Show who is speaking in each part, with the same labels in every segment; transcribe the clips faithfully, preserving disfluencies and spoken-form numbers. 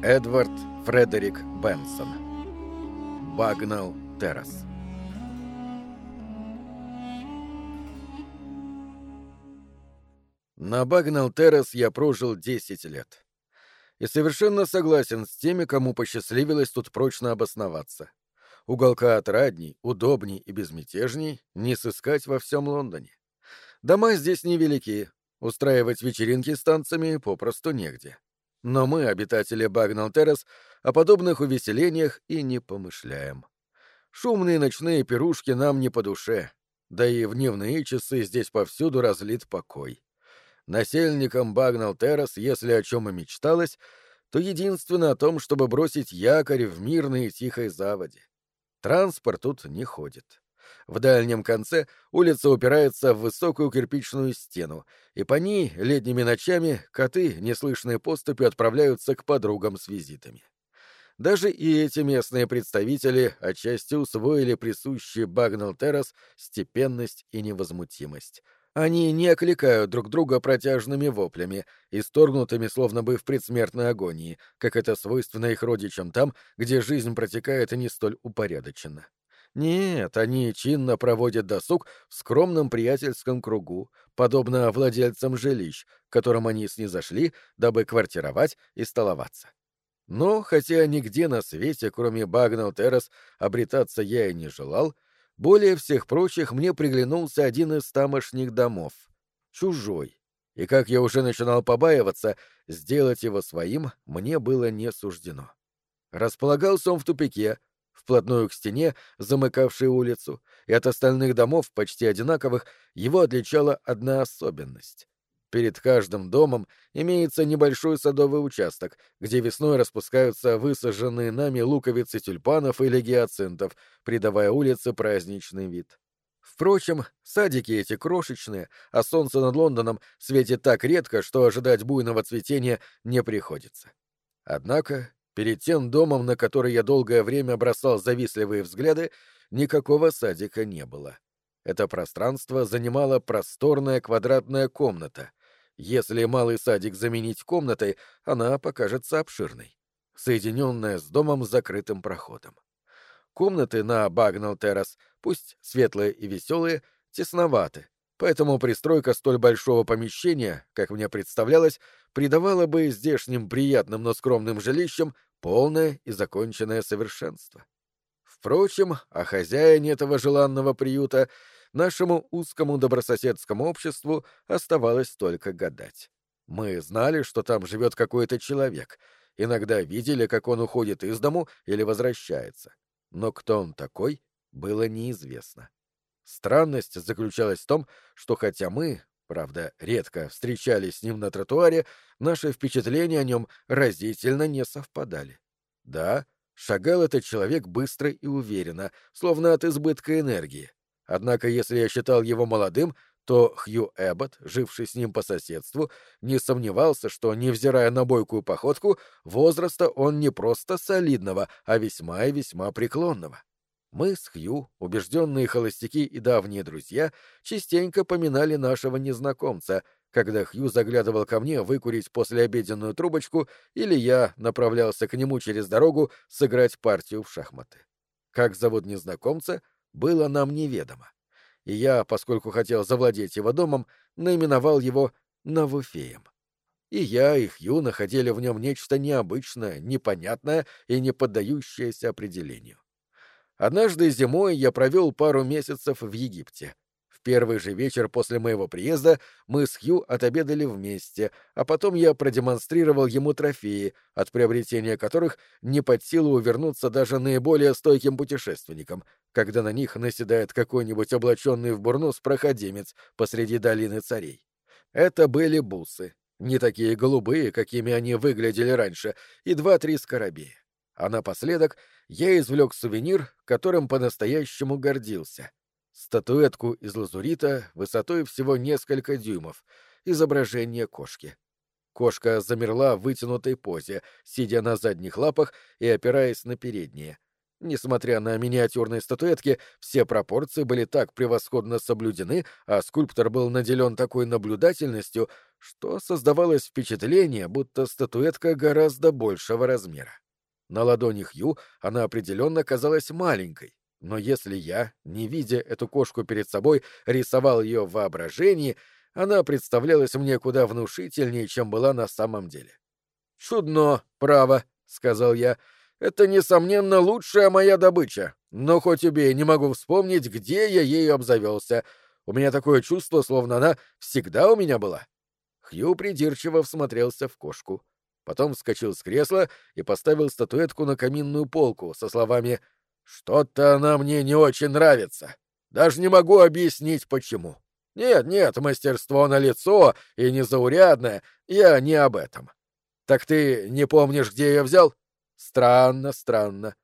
Speaker 1: Эдвард Фредерик Бенсон. Багнелл Террас. На Багнелл Террас я прожил десять лет. И совершенно согласен с теми, кому посчастливилось тут прочно обосноваться. Уголка отрадней, удобней и безмятежней не сыскать во всем Лондоне. Дома здесь невелики, устраивать вечеринки с танцами попросту негде. Но мы, обитатели Багнелл Террас, о подобных увеселениях и не помышляем. Шумные ночные пирушки нам не по душе, да и в дневные часы здесь повсюду разлит покой. Насельникам Багнелл Террас, если о чем и мечталось, то единственно о том, чтобы бросить якорь в мирной и тихой заводе. Транспорт тут не ходит. В дальнем конце улица упирается в высокую кирпичную стену, и по ней летними ночами коты, неслышной поступью, отправляются к подругам с визитами. Даже и эти местные представители отчасти усвоили присущие Багнелл Террас степенность и невозмутимость. Они не окликают друг друга протяжными воплями, исторгнутыми словно бы в предсмертной агонии, как это свойственно их родичам там, где жизнь протекает и не столь упорядоченно. Нет, они чинно проводят досуг в скромном приятельском кругу, подобно владельцам жилищ, к которым они снизошли, дабы квартировать и столоваться. Но, хотя нигде на свете, кроме Багнелл Террас, обретаться я и не желал, более всех прочих мне приглянулся один из тамошних домов. Чужой. И, как я уже начинал побаиваться, сделать его своим мне было не суждено. Располагался он в тупике, вплотную к стене, замыкавшей улицу, и от остальных домов, почти одинаковых, его отличала одна особенность. Перед каждым домом имеется небольшой садовый участок, где весной распускаются высаженные нами луковицы тюльпанов или гиацинтов, придавая улице праздничный вид. Впрочем, садики эти крошечные, а солнце над Лондоном светит так редко, что ожидать буйного цветения не приходится. Однако перед тем домом, на который я долгое время бросал завистливые взгляды, никакого садика не было. Это пространство занимала просторная квадратная комната. Если малый садик заменить комнатой, она покажется обширной, соединенная с домом с закрытым проходом. Комнаты на Багнелл Террас, пусть светлые и веселые, тесноваты, поэтому пристройка столь большого помещения, как мне представлялось, придавала бы здешним приятным, но скромным жилищам полное и законченное совершенство. Впрочем, о хозяине этого желанного приюта нашему узкому добрососедскому обществу оставалось только гадать. Мы знали, что там живет какой-то человек, иногда видели, как он уходит из дому или возвращается. Но кто он такой, было неизвестно. Странность заключалась в том, что хотя мы, правда, редко встречались с ним на тротуаре, наши впечатления о нем разительно не совпадали. Да, шагал этот человек быстро и уверенно, словно от избытка энергии. Однако, если я считал его молодым, то Хью Эббот, живший с ним по соседству, не сомневался, что, невзирая на бойкую походку, возраста он не просто солидного, а весьма и весьма преклонного. Мы с Хью, убежденные холостяки и давние друзья, частенько поминали нашего незнакомца, когда Хью заглядывал ко мне выкурить послеобеденную трубочку или я направлялся к нему через дорогу сыграть партию в шахматы. Как зовут незнакомца, было нам неведомо. И я, поскольку хотел завладеть его домом, наименовал его Навуфеем. И я, и Хью находили в нем нечто необычное, непонятное и не поддающееся определению. Однажды зимой я провел пару месяцев в Египте. В первый же вечер после моего приезда мы с Хью отобедали вместе, а потом я продемонстрировал ему трофеи, от приобретения которых не под силу увернуться даже наиболее стойким путешественникам, когда на них наседает какой-нибудь облаченный в бурнус проходимец посреди долины царей. Это были бусы, не такие голубые, какими они выглядели раньше, и два-три скоробея. А напоследок я извлек сувенир, которым по-настоящему гордился. Статуэтку из лазурита высотой всего несколько дюймов, изображение кошки. Кошка замерла в вытянутой позе, сидя на задних лапах и опираясь на передние. Несмотря на миниатюрные статуэтки, все пропорции были так превосходно соблюдены, а скульптор был наделен такой наблюдательностью, что создавалось впечатление, будто статуэтка гораздо большего размера. На ладони Хью она определенно казалась маленькой, но если я, не видя эту кошку перед собой, рисовал ее в воображении, она представлялась мне куда внушительнее, чем была на самом деле. «Чудно, право», — сказал я, — «это, несомненно, лучшая моя добыча, но хоть убей, не могу вспомнить, где я ею обзавелся. У меня такое чувство, словно она всегда у меня была». Хью придирчиво всмотрелся в кошку. Потом вскочил с кресла и поставил статуэтку на каминную полку со словами «Что-то она мне не очень нравится. Даже не могу объяснить, почему. Нет, нет, мастерство налицо и незаурядное, я не об этом. Так ты не помнишь, где я взял? Странно, странно.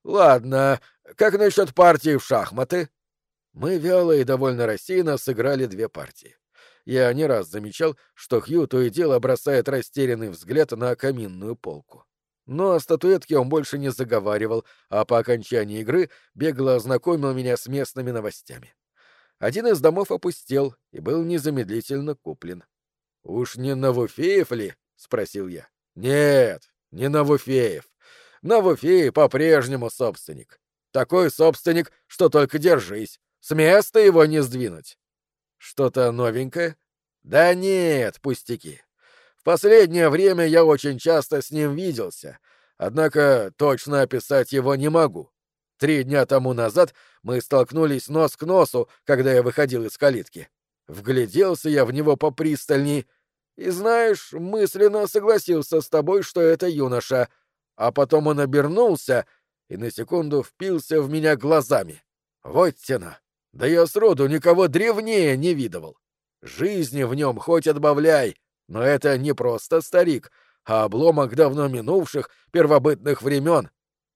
Speaker 1: Ладно, как насчет партии в шахматы?» Мы вяло и довольно рассеянно сыграли две партии. Я не раз замечал, что Хью то и дело бросает растерянный взгляд на каминную полку. Но о статуэтке он больше не заговаривал, а по окончании игры бегло ознакомил меня с местными новостями. Один из домов опустел и был незамедлительно куплен. «Уж не Новофеев ли?» — спросил я. «Нет, не Новофеев. Новофеев по-прежнему собственник. Такой собственник, что только держись. С места его не сдвинуть». «Что-то новенькое?» «Да нет, пустяки. В последнее время я очень часто с ним виделся, однако точно описать его не могу. Три дня тому назад мы столкнулись нос к носу, когда я выходил из калитки. Вгляделся я в него попристальней, и, знаешь, мысленно согласился с тобой, что это юноша, а потом он обернулся и на секунду впился в меня глазами. Вот тена! Да я сроду никого древнее не видывал. Жизни в нем хоть отбавляй, но это не просто старик, а обломок давно минувших первобытных времен.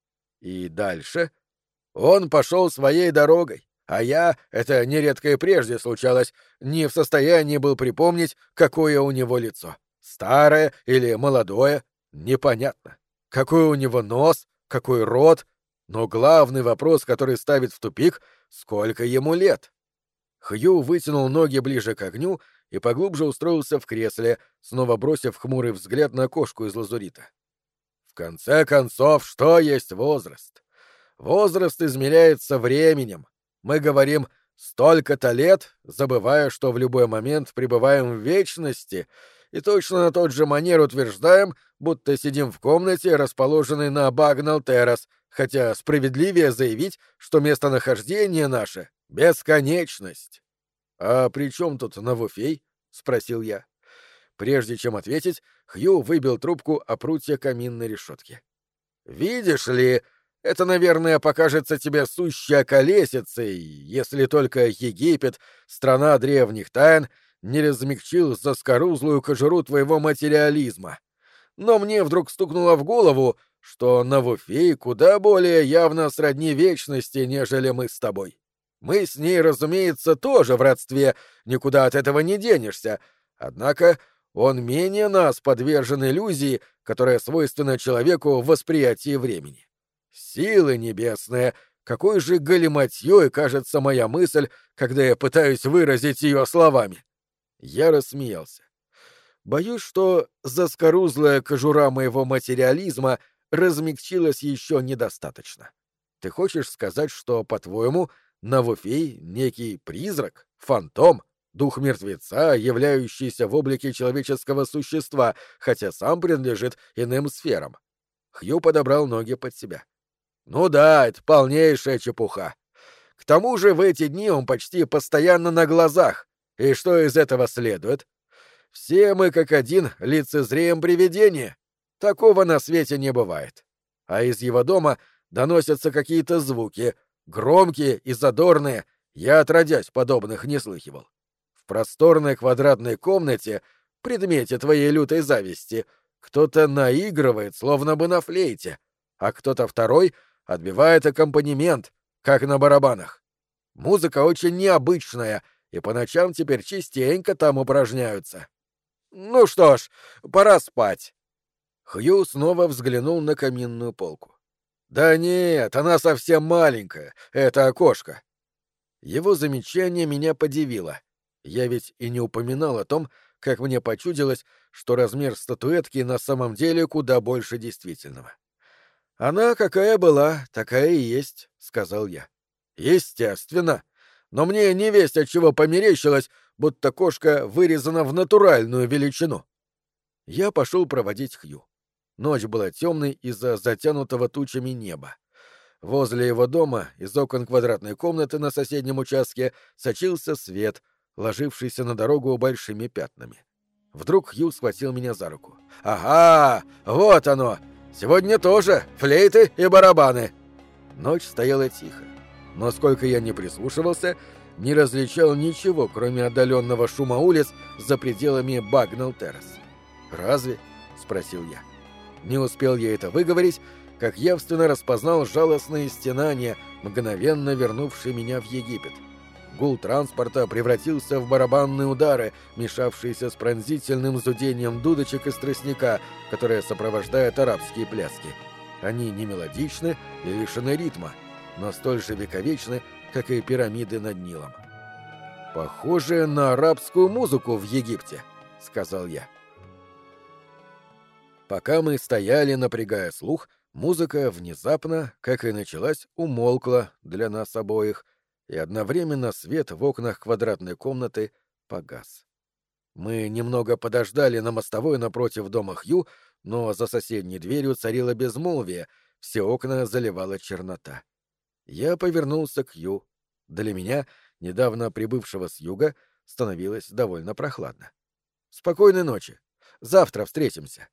Speaker 1: И дальше он пошел своей дорогой, а я, это нередко и прежде случалось, не в состоянии был припомнить, какое у него лицо. Старое или молодое, непонятно. Какой у него нос, какой рот, но главный вопрос, который ставит в тупик — сколько ему лет? Хью вытянул ноги ближе к огню и поглубже устроился в кресле, снова бросив хмурый взгляд на кошку из лазурита. В конце концов, что есть возраст? Возраст измеряется временем. Мы говорим «столько-то лет», забывая, что в любой момент пребываем в вечности, и точно на тот же манер утверждаем, будто сидим в комнате, расположенной на Багнал-террас, хотя справедливее заявить, что местонахождение наше — бесконечность. «А при чем тут Новофей?» — спросил я. Прежде чем ответить, Хью выбил трубку о прутья каминной решетки. «Видишь ли, это, наверное, покажется тебе сущей околесицей, если только Египет, страна древних тайн, не размягчил заскорузлую кожуру твоего материализма. Но мне вдруг стукнуло в голову, что Новофей куда более явно сродни вечности, нежели мы с тобой. Мы с ней, разумеется, тоже в родстве, никуда от этого не денешься, однако он менее нас подвержен иллюзии, которая свойственна человеку в восприятии времени. Силы небесные, какой же галиматьей кажется моя мысль, когда я пытаюсь выразить ее словами. Я рассмеялся. Боюсь, что заскорузлая кожура моего материализма размягчилась еще недостаточно. Ты хочешь сказать, что, по-твоему, Новофей — некий призрак, фантом, дух мертвеца, являющийся в облике человеческого существа, хотя сам принадлежит иным сферам? Хью подобрал ноги под себя. Ну да, это полнейшая чепуха. К тому же в эти дни он почти постоянно на глазах. И что из этого следует? Все мы как один лицезреем привидения. Такого на свете не бывает. А из его дома доносятся какие-то звуки, громкие и задорные, я отродясь подобных не слыхивал. В просторной квадратной комнате, предмете твоей лютой зависти, кто-то наигрывает, словно бы на флейте, а кто-то второй отбивает аккомпанемент, как на барабанах. Музыка очень необычная, и по ночам теперь частенько там упражняются. Ну что ж, пора спать. Хью снова взглянул на каминную полку. «Да нет, она совсем маленькая, это окошко». Его замечание меня подивило. Я ведь и не упоминал о том, как мне почудилось, что размер статуэтки на самом деле куда больше действительного. «Она какая была, такая и есть», — сказал я. «Естественно. Но мне невесть отчего померещилось, будто кошка вырезана в натуральную величину». Я пошел проводить Хью. Ночь была темной из-за затянутого тучами неба. Возле его дома из окон квадратной комнаты на соседнем участке сочился свет, ложившийся на дорогу большими пятнами. Вдруг Хью схватил меня за руку. «Ага, вот оно! Сегодня тоже флейты и барабаны!» Ночь стояла тихо, но сколько я не прислушивался, не различал ничего, кроме отдаленного шума улиц за пределами Багнелл-Террас. «Разве?» — спросил я. Не успел я это выговорить, как явственно распознал жалостные стенания, мгновенно вернувшие меня в Египет. Гул транспорта превратился в барабанные удары, мешавшиеся с пронзительным зудением дудочек из тростника, которое сопровождает арабские пляски. Они не мелодичны и лишены ритма, но столь же вековечны, как и пирамиды над Нилом. «Похоже на арабскую музыку в Египте», — сказал я. Пока мы стояли, напрягая слух, музыка внезапно, как и началась, умолкла для нас обоих, и одновременно свет в окнах квадратной комнаты погас. Мы немного подождали на мостовой напротив дома Хью, но за соседней дверью царило безмолвие, все окна заливала чернота. Я повернулся к Хью. Для меня, недавно прибывшего с юга, становилось довольно прохладно. «Спокойной ночи. Завтра встретимся».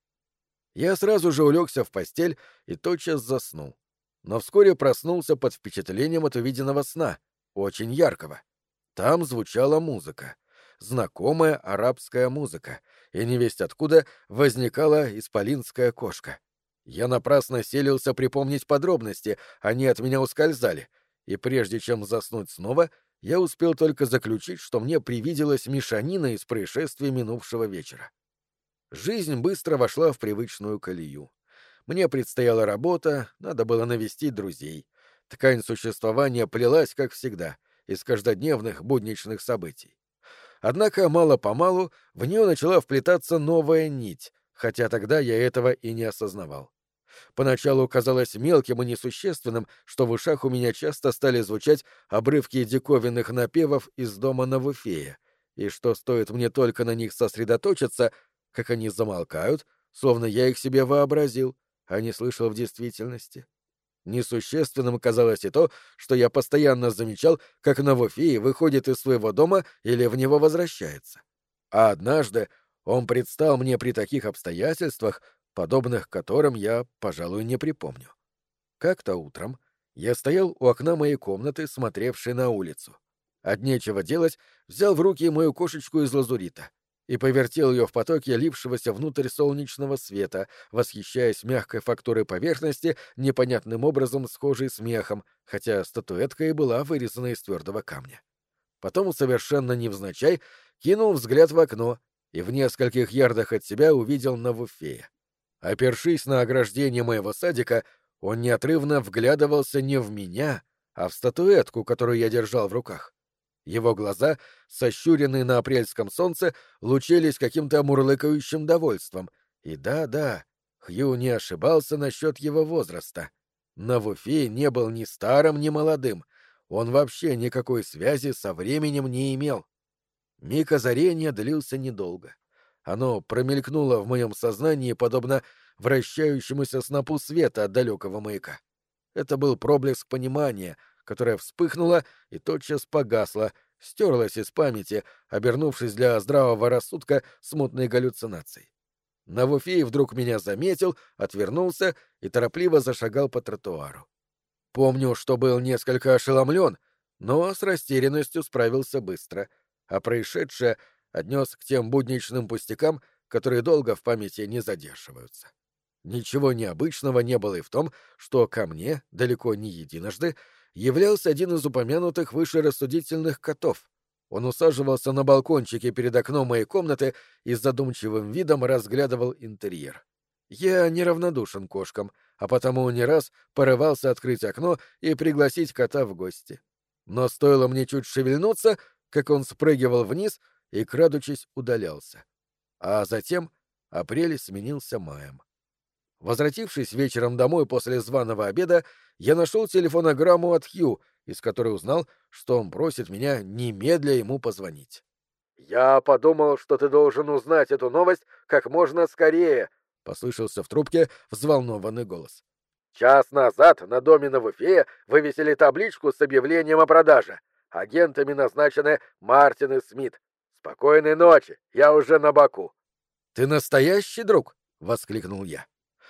Speaker 1: Я сразу же улегся в постель и тотчас заснул. Но вскоре проснулся под впечатлением от увиденного сна, очень яркого. Там звучала музыка. Знакомая арабская музыка, и невесть откуда возникала исполинская кошка. Я напрасно селился припомнить подробности, они от меня ускользали, и прежде чем заснуть снова, я успел только заключить, что мне привиделась мешанина из происшествий минувшего вечера. Жизнь быстро вошла в привычную колею. Мне предстояла работа, надо было навестить друзей. Ткань существования плелась, как всегда, из каждодневных будничных событий. Однако мало-помалу в нее начала вплетаться новая нить, хотя тогда я этого и не осознавал. Поначалу казалось мелким и несущественным, что в ушах у меня часто стали звучать обрывки диковинных напевов из дома Навуфея, и что стоит мне только на них сосредоточиться, как они замолкают, словно я их себе вообразил, а не слышал в действительности. Несущественным казалось и то, что я постоянно замечал, как Навуфей выходит из своего дома или в него возвращается. А однажды он предстал мне при таких обстоятельствах, подобных которым я, пожалуй, не припомню. Как-то утром я стоял у окна моей комнаты, смотревшей на улицу. От нечего делать взял в руки мою кошечку из лазурита и повертел ее в потоке лившегося внутрь солнечного света, восхищаясь мягкой фактурой поверхности, непонятным образом схожей с мехом, хотя статуэтка и была вырезана из твердого камня. Потом, совершенно невзначай, кинул взгляд в окно и в нескольких ярдах от себя увидел Навуфея. Опершись на ограждение моего садика, он неотрывно вглядывался не в меня, а в статуэтку, которую я держал в руках. Его глаза, сощуренные на апрельском солнце, лучились каким-то мурлыкающим довольством. И да-да, Хью не ошибался насчет его возраста. Навуфей не был ни старым, ни молодым. Он вообще никакой связи со временем не имел. Миг озарения длился недолго. Оно промелькнуло в моем сознании, подобно вращающемуся снопу света от далекого маяка. Это был проблеск понимания, которое вспыхнуло и тотчас погасло, стерлось из памяти, обернувшись для здравого рассудка смутной галлюцинацией. Навуфей вдруг меня заметил, отвернулся и торопливо зашагал по тротуару. Помню, что был несколько ошеломлен, но с растерянностью справился быстро, а происшедшее отнес к тем будничным пустякам, которые долго в памяти не задерживаются. Ничего необычного не было и в том, что ко мне, далеко не единожды, являлся один из упомянутых выше рассудительных котов. Он усаживался на балкончике перед окном моей комнаты и с задумчивым видом разглядывал интерьер. Я неравнодушен к кошкам, а потому не раз порывался открыть окно и пригласить кота в гости. Но стоило мне чуть шевельнуться, как он спрыгивал вниз и, крадучись, удалялся. А затем апрель сменился маем. Возвратившись вечером домой после званого обеда, я нашел телефонограмму от Хью, из которой узнал, что он просит меня немедля ему позвонить. «Я подумал, что ты должен узнать эту новость как можно скорее», — послышался в трубке взволнованный голос. «Час назад на доме на Вуфе вывесили табличку с объявлением о продаже. Агентами назначены Мартин и Смит. Спокойной ночи, я уже на боку». «Ты настоящий друг?» — воскликнул я.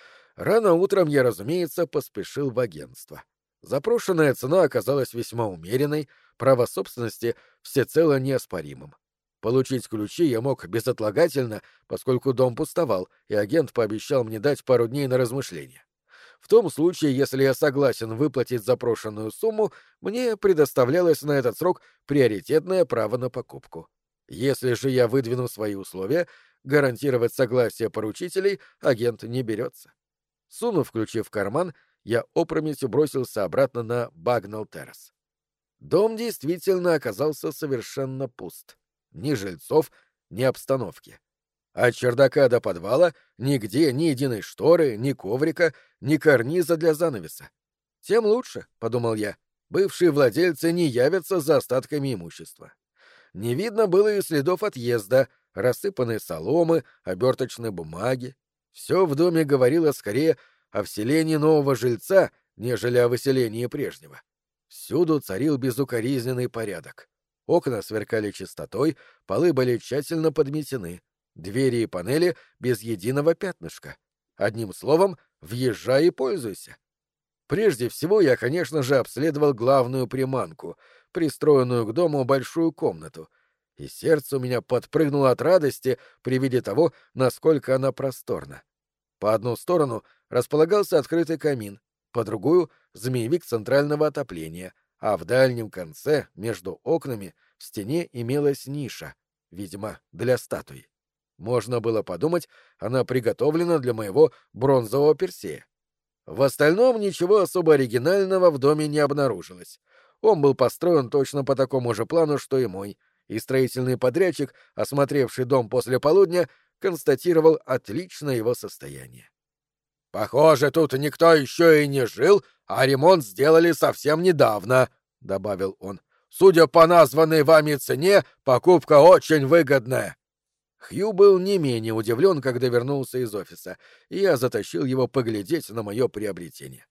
Speaker 1: Рано утром я, разумеется, поспешил в агентство. Запрошенная цена оказалась весьма умеренной, право собственности всецело неоспоримым. Получить ключи я мог безотлагательно, поскольку дом пустовал, и агент пообещал мне дать пару дней на размышление. В том случае, если я согласен выплатить запрошенную сумму, мне предоставлялось на этот срок приоритетное право на покупку. Если же я выдвину свои условия, гарантировать согласие поручителей агент не берется. Сунув ключи в карман, я опрометью бросился обратно на Багнелл-террас. Дом действительно оказался совершенно пуст. Ни жильцов, ни обстановки. От чердака до подвала нигде ни единой шторы, ни коврика, ни карниза для занавеса. Тем лучше, — подумал я, — бывшие владельцы не явятся за остатками имущества. Не видно было и следов отъезда, рассыпанной соломы, оберточной бумаги. Все в доме говорило скорее о вселении нового жильца, нежели о выселении прежнего. Всюду царил безукоризненный порядок. Окна сверкали чистотой, полы были тщательно подметены, двери и панели без единого пятнышка. Одним словом, въезжай и пользуйся. Прежде всего я, конечно же, обследовал главную приманку, пристроенную к дому большую комнату, и сердце у меня подпрыгнуло от радости при виде того, насколько она просторна. По одну сторону располагался открытый камин, по другую — змеевик центрального отопления, а в дальнем конце, между окнами, в стене имелась ниша, видимо, для статуи. Можно было подумать, она приготовлена для моего бронзового Персея. В остальном ничего особо оригинального в доме не обнаружилось. Он был построен точно по такому же плану, что и мой, и строительный подрядчик, осмотревший дом после полудня, констатировал отличное его состояние. «Похоже, тут никто еще и не жил, а ремонт сделали совсем недавно», — добавил он. «Судя по названной вами цене, покупка очень выгодная». Хью был не менее удивлен, когда вернулся из офиса, и я затащил его поглядеть на мое приобретение.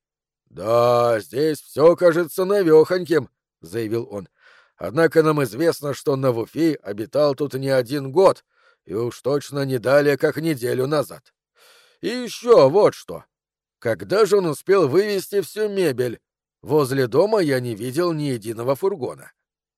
Speaker 1: «Да, здесь все кажется навехоньким», — заявил он. «Однако нам известно, что Навуфий обитал тут не один год, и уж точно не далее, как неделю назад. И еще вот что. Когда же он успел вывезти всю мебель? Возле дома я не видел ни единого фургона».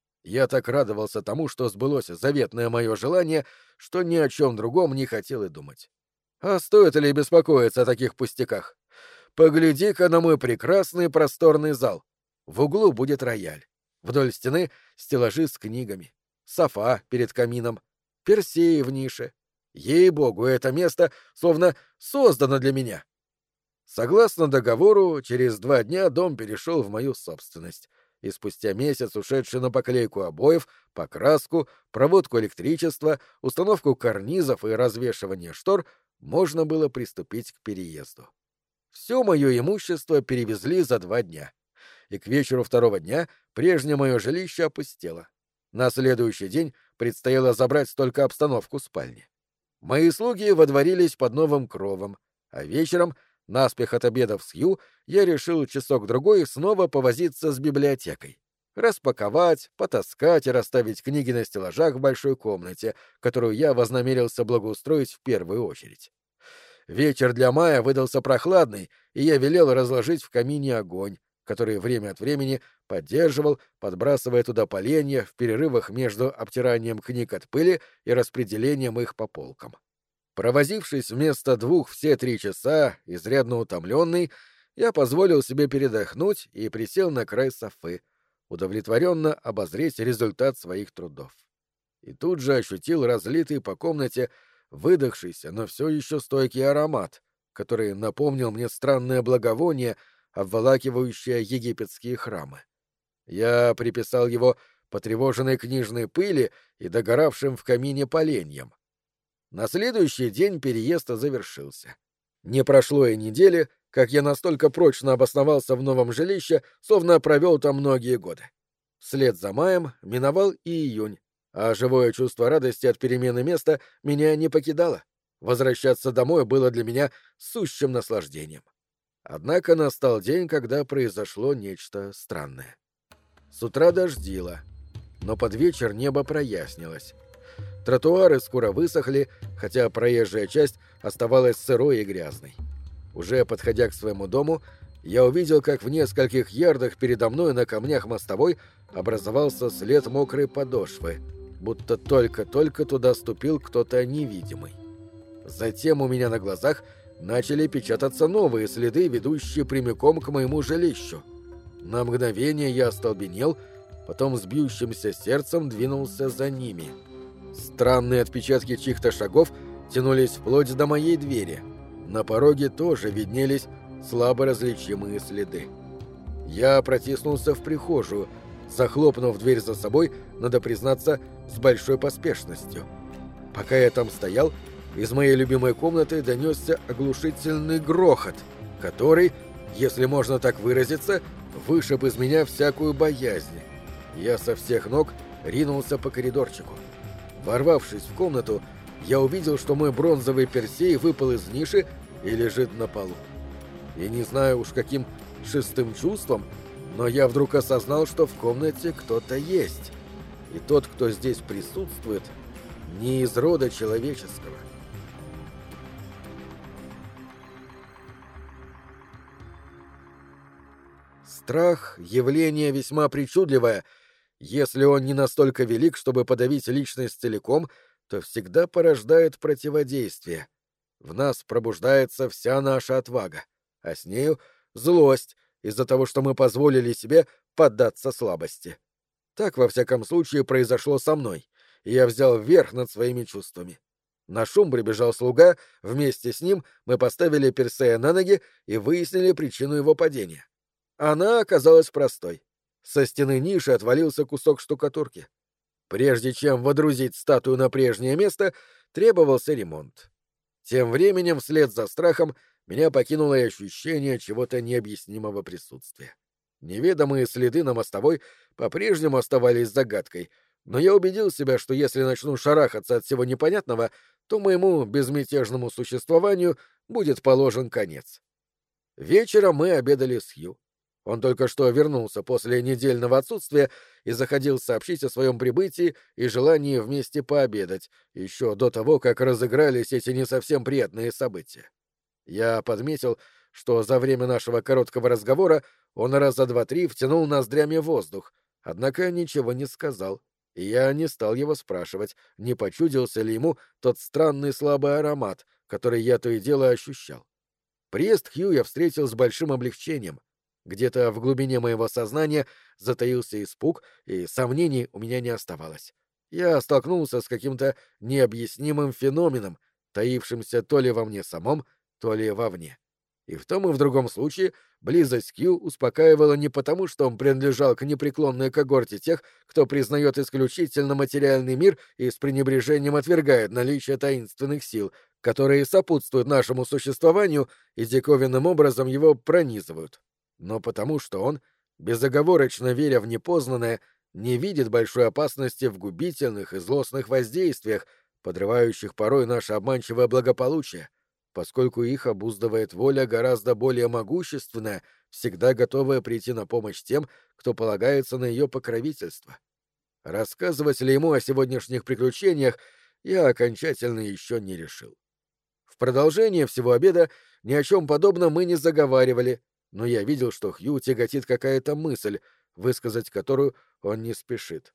Speaker 1: Я так радовался тому, что сбылось заветное мое желание, что ни о чем другом не хотел и думать. А стоит ли беспокоиться о таких пустяках? Погляди-ка на мой прекрасный просторный зал. В углу будет рояль. Вдоль стены стеллажи с книгами. Софа перед камином. Персеи в нише. Ей-богу, это место словно создано для меня. Согласно договору, через два дня дом перешел в мою собственность, и спустя месяц, ушедший на поклейку обоев, покраску, проводку электричества, установку карнизов и развешивание штор, можно было приступить к переезду. Все мое имущество перевезли за два дня, и к вечеру второго дня прежнее мое жилище опустело. На следующий день предстояло забрать только обстановку спальни. Мои слуги водворились под новым кровом, а вечером, наспех отобедав с Хью, я решил часок-другой снова повозиться с библиотекой. Распаковать, потаскать и расставить книги на стеллажах в большой комнате, которую я вознамерился благоустроить в первую очередь. Вечер для мая выдался прохладный, и я велел разложить в камине огонь, который время от времени поддерживал, подбрасывая туда поленья в перерывах между обтиранием книг от пыли и распределением их по полкам. Провозившись вместо двух все три часа, изрядно утомленный, я позволил себе передохнуть и присел на край софы, удовлетворенно обозреть результат своих трудов. И тут же ощутил разлитый по комнате выдохшийся, но все еще стойкий аромат, который напомнил мне странное благовоние, обволакивающее египетские храмы. Я приписал его потревоженной книжной пыли и догоравшим в камине поленьям. На следующий день переезд завершился. Не прошло и недели, как я настолько прочно обосновался в новом жилище, словно провел там многие годы. Вслед за маем миновал и июнь, а живое чувство радости от перемены места меня не покидало. Возвращаться домой было для меня сущим наслаждением. Однако настал день, когда произошло нечто странное. С утра дождило, но под вечер небо прояснилось. Тротуары скоро высохли, хотя проезжая часть оставалась сырой и грязной. Уже подходя к своему дому, я увидел, как в нескольких ярдах передо мной на камнях мостовой образовался след мокрой подошвы, будто только-только туда ступил кто-то невидимый. Затем у меня на глазах начали печататься новые следы, ведущие прямиком к моему жилищу. На мгновение я остолбенел, потом с бьющимся сердцем двинулся за ними. Странные отпечатки чьих-то шагов тянулись вплоть до моей двери. На пороге тоже виднелись слабо различимые следы. Я протиснулся в прихожую, захлопнув дверь за собой, надо признаться, с большой поспешностью. Пока я там стоял, из моей любимой комнаты донесся оглушительный грохот, который, если можно так выразиться, вышиб из меня всякую боязнь. Я со всех ног ринулся по коридорчику. Ворвавшись в комнату, я увидел, что мой бронзовый Персей выпал из ниши и лежит на полу. И не знаю уж каким шестым чувством, но я вдруг осознал, что в комнате кто-то есть. И тот, кто здесь присутствует, не из рода человеческого. Страх — явление весьма причудливое. Если он не настолько велик, чтобы подавить личность целиком, то всегда порождает противодействие. В нас пробуждается вся наша отвага, а с нею — злость из-за того, что мы позволили себе поддаться слабости. Так, во всяком случае, произошло со мной, и я взял верх над своими чувствами. На шум прибежал слуга, вместе с ним мы поставили Персея на ноги и выяснили причину его падения. Она оказалась простой. Со стены ниши отвалился кусок штукатурки. Прежде чем водрузить статую на прежнее место, требовался ремонт. Тем временем, вслед за страхом, меня покинуло и ощущение чего-то необъяснимого присутствия. Неведомые следы на мостовой по-прежнему оставались загадкой, но я убедил себя, что если начну шарахаться от всего непонятного, то моему безмятежному существованию будет положен конец. Вечером мы обедали с Хью. Он только что вернулся после недельного отсутствия и заходил сообщить о своем прибытии и желании вместе пообедать, еще до того, как разыгрались эти не совсем приятные события. Я подметил, что за время нашего короткого разговора он раза два-три втянул ноздрями воздух, однако ничего не сказал, и я не стал его спрашивать, не почудился ли ему тот странный слабый аромат, который я то и дело ощущал. Приезд Хью я встретил с большим облегчением. Где-то в глубине моего сознания затаился испуг, и сомнений у меня не оставалось. Я столкнулся с каким-то необъяснимым феноменом, таившимся то ли во мне самом, то ли вовне. И в том и в другом случае близость Кью успокаивала не потому, что он принадлежал к непреклонной когорте тех, кто признает исключительно материальный мир и с пренебрежением отвергает наличие таинственных сил, которые сопутствуют нашему существованию и диковинным образом его пронизывают, но потому что он, безоговорочно веря в непознанное, не видит большой опасности в губительных и злостных воздействиях, подрывающих порой наше обманчивое благополучие, поскольку их обуздывает воля гораздо более могущественная, всегда готовая прийти на помощь тем, кто полагается на ее покровительство. Рассказывать ли ему о сегодняшних приключениях я окончательно еще не решил. В продолжение всего обеда ни о чем подобном мы не заговаривали, но я видел, что Хью тяготит какая-то мысль, высказать которую он не спешит.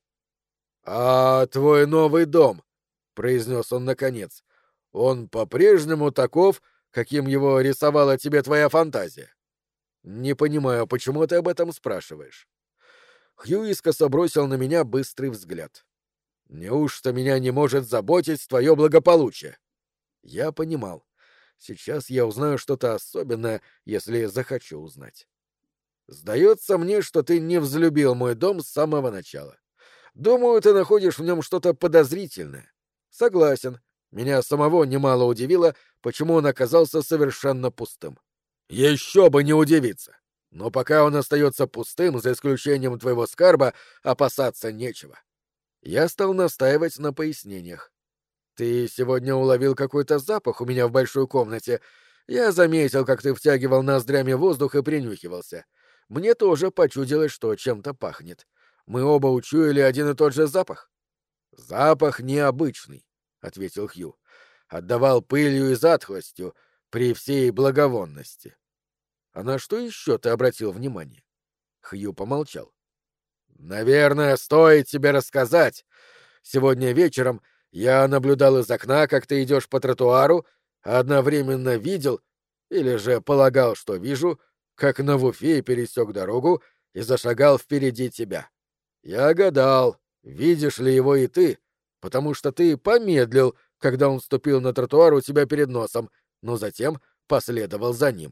Speaker 1: «А твой новый дом», — произнес он наконец, — «он по-прежнему таков, каким его рисовала тебе твоя фантазия?» «Не понимаю, почему ты об этом спрашиваешь?» Хью искоса бросил на меня быстрый взгляд. «Неужто меня не может заботить твое благополучие?» Я понимал. Сейчас я узнаю что-то особенное, если захочу узнать. Сдается мне, что ты не взлюбил мой дом с самого начала. Думаю, ты находишь в нем что-то подозрительное. Согласен. Меня самого немало удивило, почему он оказался совершенно пустым. Еще бы не удивиться. Но пока он остается пустым, за исключением твоего скарба, опасаться нечего. Я стал настаивать на пояснениях. Ты сегодня уловил какой-то запах у меня в большой комнате. Я заметил, как ты втягивал ноздрями воздух и принюхивался. Мне тоже почудилось, что чем-то пахнет. Мы оба учуяли один и тот же запах. Запах необычный, — ответил Хью. Отдавал пылью и затхлостью при всей благовонности. А на что еще ты обратил внимание? Хью помолчал. Наверное, стоит тебе рассказать. Сегодня вечером я наблюдал из окна, как ты идешь по тротуару, а одновременно видел, или же полагал, что вижу, как Навуфей пересек дорогу и зашагал впереди тебя. Я гадал, видишь ли его и ты, потому что ты помедлил, когда он вступил на тротуар у тебя перед носом, но затем последовал за ним.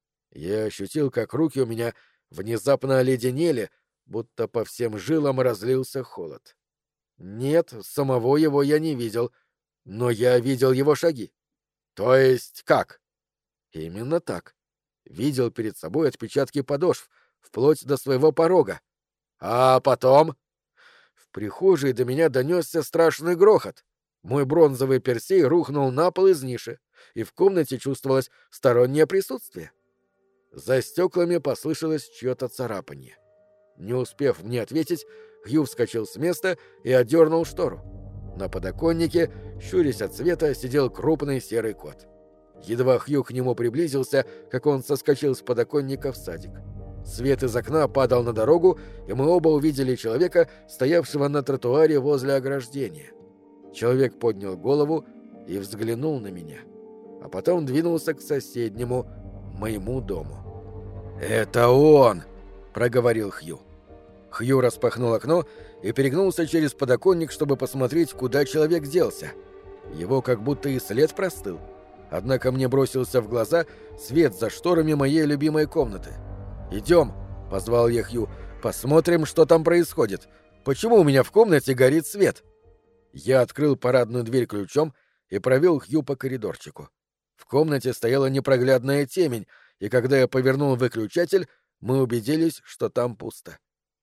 Speaker 1: Я ощутил, как руки у меня внезапно оледенели, будто по всем жилам разлился холод. Нет, самого его я не видел, но я видел его шаги. То есть как? Именно так. Видел перед собой отпечатки подошв, вплоть до своего порога. А потом... В прихожей до меня донесся страшный грохот. Мой бронзовый Персей рухнул на пол из ниши, и в комнате чувствовалось стороннее присутствие. За стеклами послышалось чье-то царапанье. Не успев мне ответить, Хью вскочил с места и отдернул штору. На подоконнике, щурясь от света, сидел крупный серый кот. Едва Хью к нему приблизился, как он соскочил с подоконника в садик. Свет из окна падал на дорогу, и мы оба увидели человека, стоявшего на тротуаре возле ограждения. Человек поднял голову и взглянул на меня, а потом двинулся к соседнему, моему дому. «Это он!» — проговорил Хью. Хью распахнул окно и перегнулся через подоконник, чтобы посмотреть, куда человек делся. Его как будто и след простыл. Однако мне бросился в глаза свет за шторами моей любимой комнаты. «Идем», — позвал я Хью, — «посмотрим, что там происходит. Почему у меня в комнате горит свет?» Я открыл парадную дверь ключом и провел Хью по коридорчику. В комнате стояла непроглядная темень, и когда я повернул выключатель, мы убедились, что там пусто.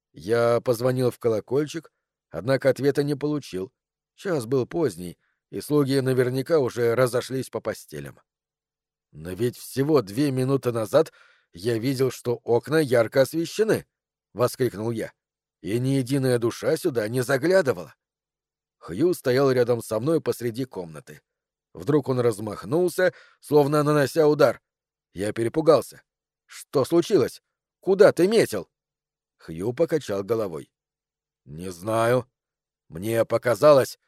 Speaker 1: Я позвонил в колокольчик, однако ответа не получил. Час был поздний, и слуги наверняка уже разошлись по постелям. Но ведь всего две минуты назад я видел, что окна ярко освещены, — воскликнул я, — и ни единая душа сюда не заглядывала. Хью стоял рядом со мной посреди комнаты. Вдруг он размахнулся, словно нанося удар. Я перепугался. «Что случилось? Куда ты метил?» Хью покачал головой. «Не знаю. Мне показалось...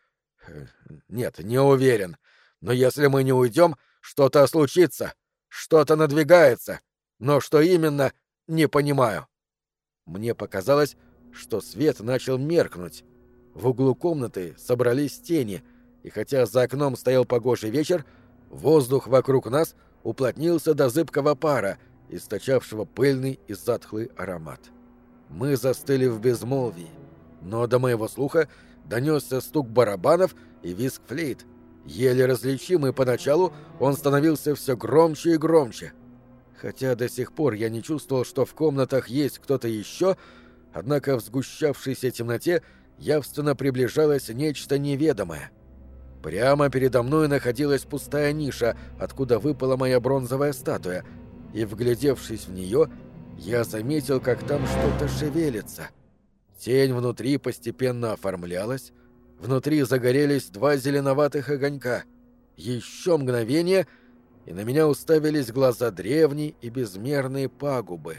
Speaker 1: Нет, не уверен. Но если мы не уйдем, что-то случится. Что-то надвигается. Но что именно, не понимаю». Мне показалось, что свет начал меркнуть. В углу комнаты собрались тени, и хотя за окном стоял погожий вечер, воздух вокруг нас уплотнился до зыбкого пара, источавшего пыльный и затхлый аромат. Мы застыли в безмолвии, но до моего слуха донесся стук барабанов и визг флейт. Еле различимый поначалу, он становился все громче и громче. Хотя до сих пор я не чувствовал, что в комнатах есть кто-то еще, однако в сгущавшейся темноте явственно приближалось нечто неведомое. Прямо передо мной находилась пустая ниша, откуда выпала моя бронзовая статуя, и, вглядевшись в нее, я заметил, как там что-то шевелится. Тень внутри постепенно оформлялась, внутри загорелись два зеленоватых огонька. Еще мгновение, и на меня уставились глаза древней и безмерной пагубы.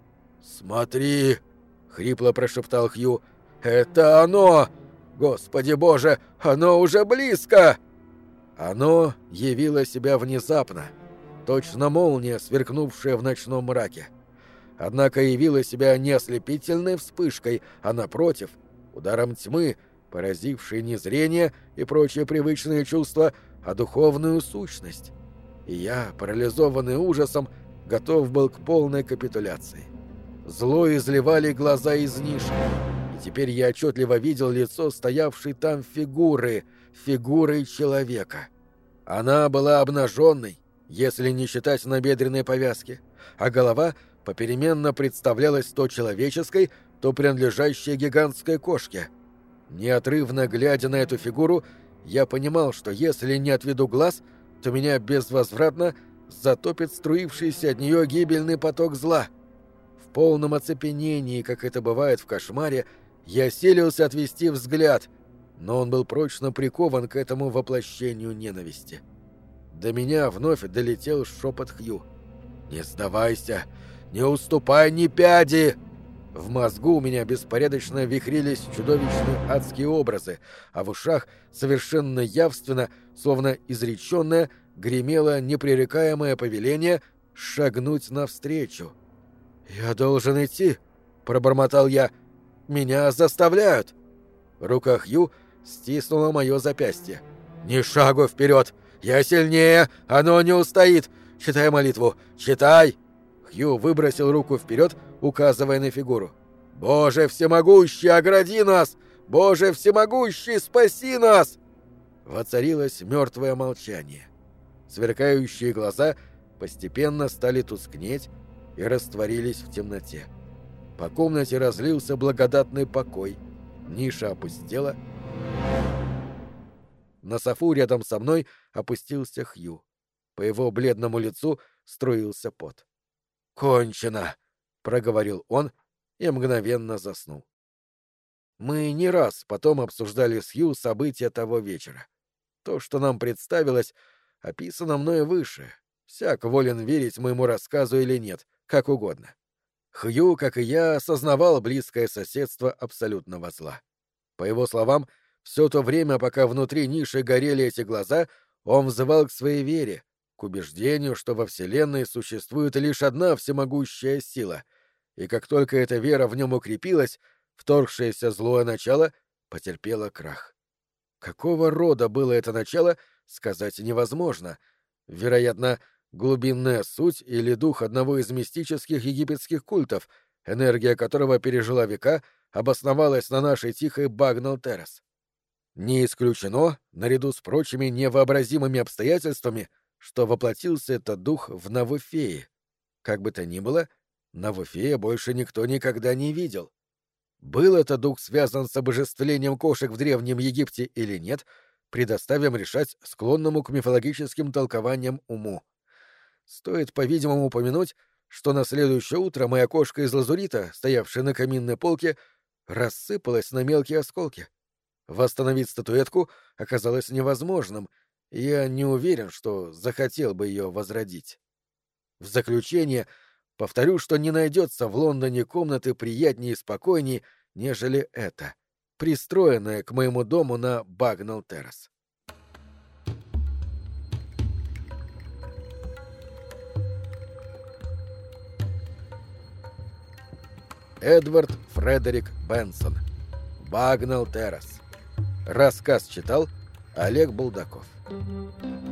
Speaker 1: «Смотри!» — хрипло прошептал Хью. «Это оно! Господи Боже, оно уже близко!» Оно явило себя внезапно, точно молния, сверкнувшая в ночном мраке. Однако явило себя не ослепительной вспышкой, а, напротив, ударом тьмы, поразившей не зрение и прочие привычные чувства, а духовную сущность. и я, парализованный ужасом, готов был к полной капитуляции. Зло изливали глаза из ниши, и теперь я отчетливо видел лицо стоявшей там фигуры, фигуры человека. Она была обнаженной, если не считать набедренной повязки, а голова попеременно представлялась то человеческой, то принадлежащей гигантской кошке. Неотрывно глядя на эту фигуру, я понимал, что если не отведу глаз, то меня безвозвратно затопит струившийся от нее гибельный поток зла. В полном оцепенении, как это бывает в кошмаре, я силился отвести взгляд, но он был прочно прикован к этому воплощению ненависти. До меня вновь долетел шепот Хью. «Не сдавайся! Не уступай ни пяди!» В мозгу у меня беспорядочно вихрились чудовищные адские образы, а в ушах совершенно явственно, словно изреченное, гремело непререкаемое повеление шагнуть навстречу. «Я должен идти», — пробормотал я. «Меня заставляют». Рука Хью стиснула мое запястье. «Ни шагу вперед! Я сильнее! Оно не устоит! Читай молитву! Читай!» Хью выбросил руку вперед, указывая на фигуру. «Боже всемогущий, огради нас! Боже всемогущий, спаси нас!» Воцарилось мертвое молчание. Сверкающие глаза постепенно стали тускнеть и растворились в темноте. По комнате разлился благодатный покой. Ниша опустела. На софу рядом со мной опустился Хью. По его бледному лицу струился пот. «Кончено!» — проговорил он и мгновенно заснул. Мы не раз потом обсуждали с Хью события того вечера. То, что нам представилось, описано мною выше. Всяк волен верить моему рассказу или нет, как угодно. Хью, как и я, осознавал близкое соседство абсолютного зла. По его словам, все то время, пока внутри ниши горели эти глаза, он взывал к своей вере, к убеждению, что во Вселенной существует лишь одна всемогущая сила, и как только эта вера в нем укрепилась, вторгшееся злое начало потерпело крах. Какого рода было это начало, сказать невозможно. Вероятно, глубинная суть или дух одного из мистических египетских культов, энергия которого пережила века, обосновалась на нашей тихой Багнал-Террас. Не исключено, наряду с прочими невообразимыми обстоятельствами, что воплотился этот дух в Навуфее. Как бы то ни было, Навуфея больше никто никогда не видел. Был этот дух связан с обожествлением кошек в Древнем Египте или нет, предоставим решать склонному к мифологическим толкованиям уму. Стоит, по-видимому, упомянуть, что на следующее утро моя кошка из лазурита, стоявшая на каминной полке, рассыпалась на мелкие осколки. Восстановить статуэтку оказалось невозможным, и я не уверен, что захотел бы ее возродить. В заключение повторю, что не найдется в Лондоне комнаты приятнее и спокойнее, нежели эта, пристроенная к моему дому на Багнал-Террас. Эдвард Фредерик Бенсон. Багнал-Террас. Рассказ читал Олег Булдаков.